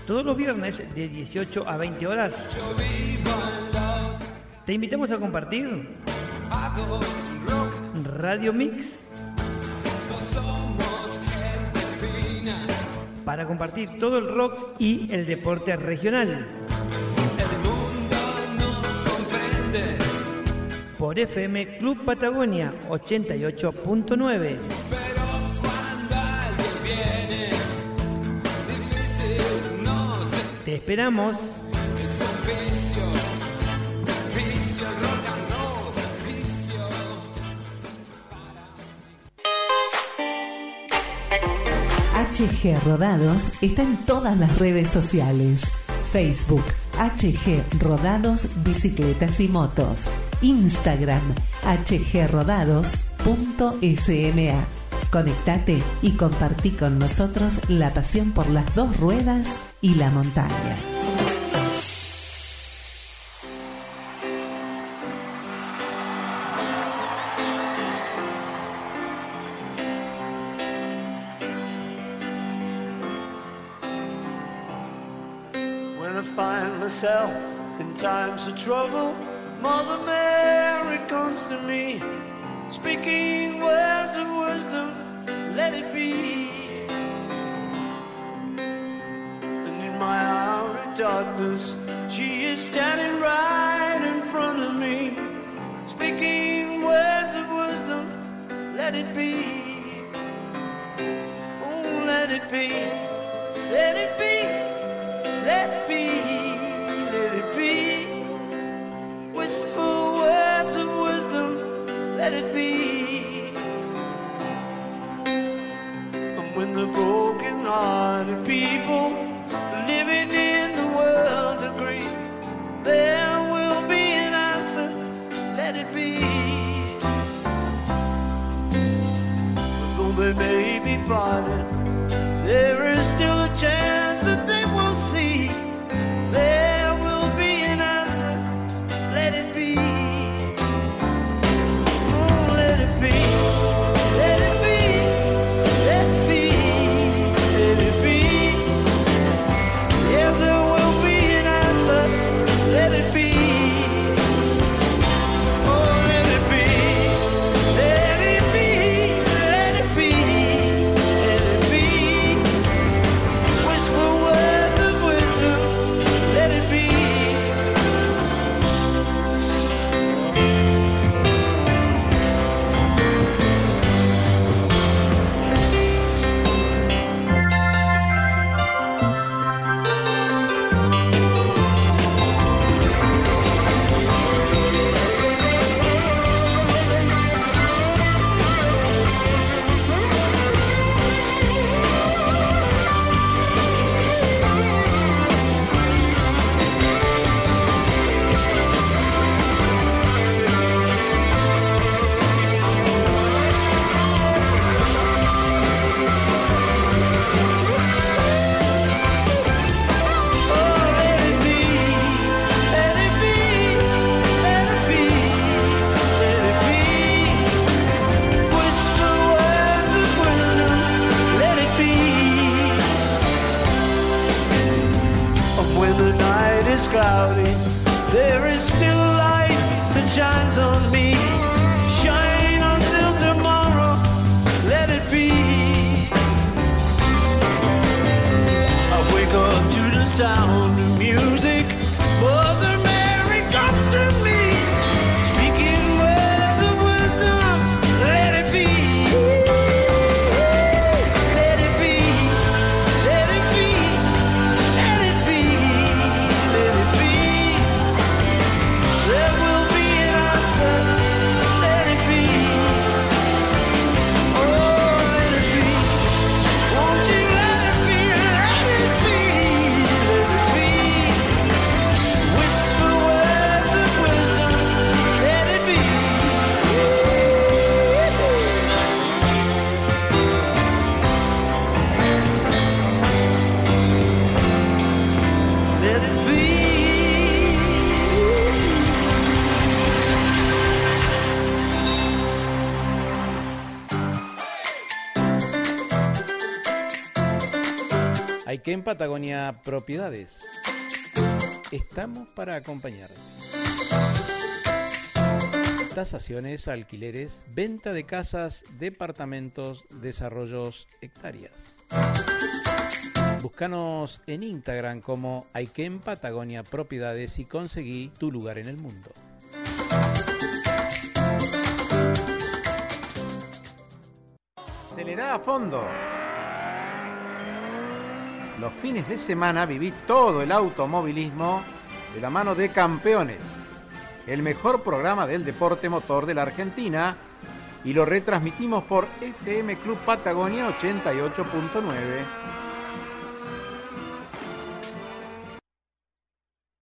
todos los viernes de 18 a 20 horas. Te invitamos a compartir Radio Mix, para compartir todo el rock y el deporte regional. Por FM Club Patagonia 88.9. Te esperamos. HG Rodados está en todas las redes sociales. Facebook, HG Rodados Bicicletas y Motos. Instagram, hgrodados.sma. Conectate y compartí con nosotros la pasión por las dos ruedas y la montaña. When I find myself in times of trouble, Mother Mary comes to me, speaking words of wisdom, let it be. And in my hour of darkness, she is standing right in front of me, speaking words of wisdom, let it be. Oh, let it be, let it be, let it be, let it be. Whisper words of wisdom, let it be. And when the broken-hearted people living in the world agree, there will be an answer, let it be. Though they may be parted, there is still a chance that they will see. There will be an answer, let it be. Oh, let it be, let it be, let it be, let it be. Yeah, there will be an answer, let it be. Oh, let it be, let it be, let it be, let it be. Whisper words of wisdom, let it be. Cloudy, there is still a light that shines on me. Shine until tomorrow, let it be. I wake up to the sound of music. Mother Mary comes to me, speaking words of wisdom, let it be. Let it be, let it be, let it be. There will be an answer, let it be. Oh, let it be. Won't you let it be, let it be, let it be. Aiken Patagonia Propiedades. Estamos para acompañar. Tasaciones, alquileres, venta de casas, departamentos, desarrollos, hectáreas. Búscanos en Instagram como Aiken Patagonia Propiedades y conseguí tu lugar en el mundo. Acelerá a fondo. Los fines de semana viví todo el automovilismo de la mano de Campeones, el mejor programa del deporte motor de la Argentina, y lo retransmitimos por FM Club Patagonia 88.9.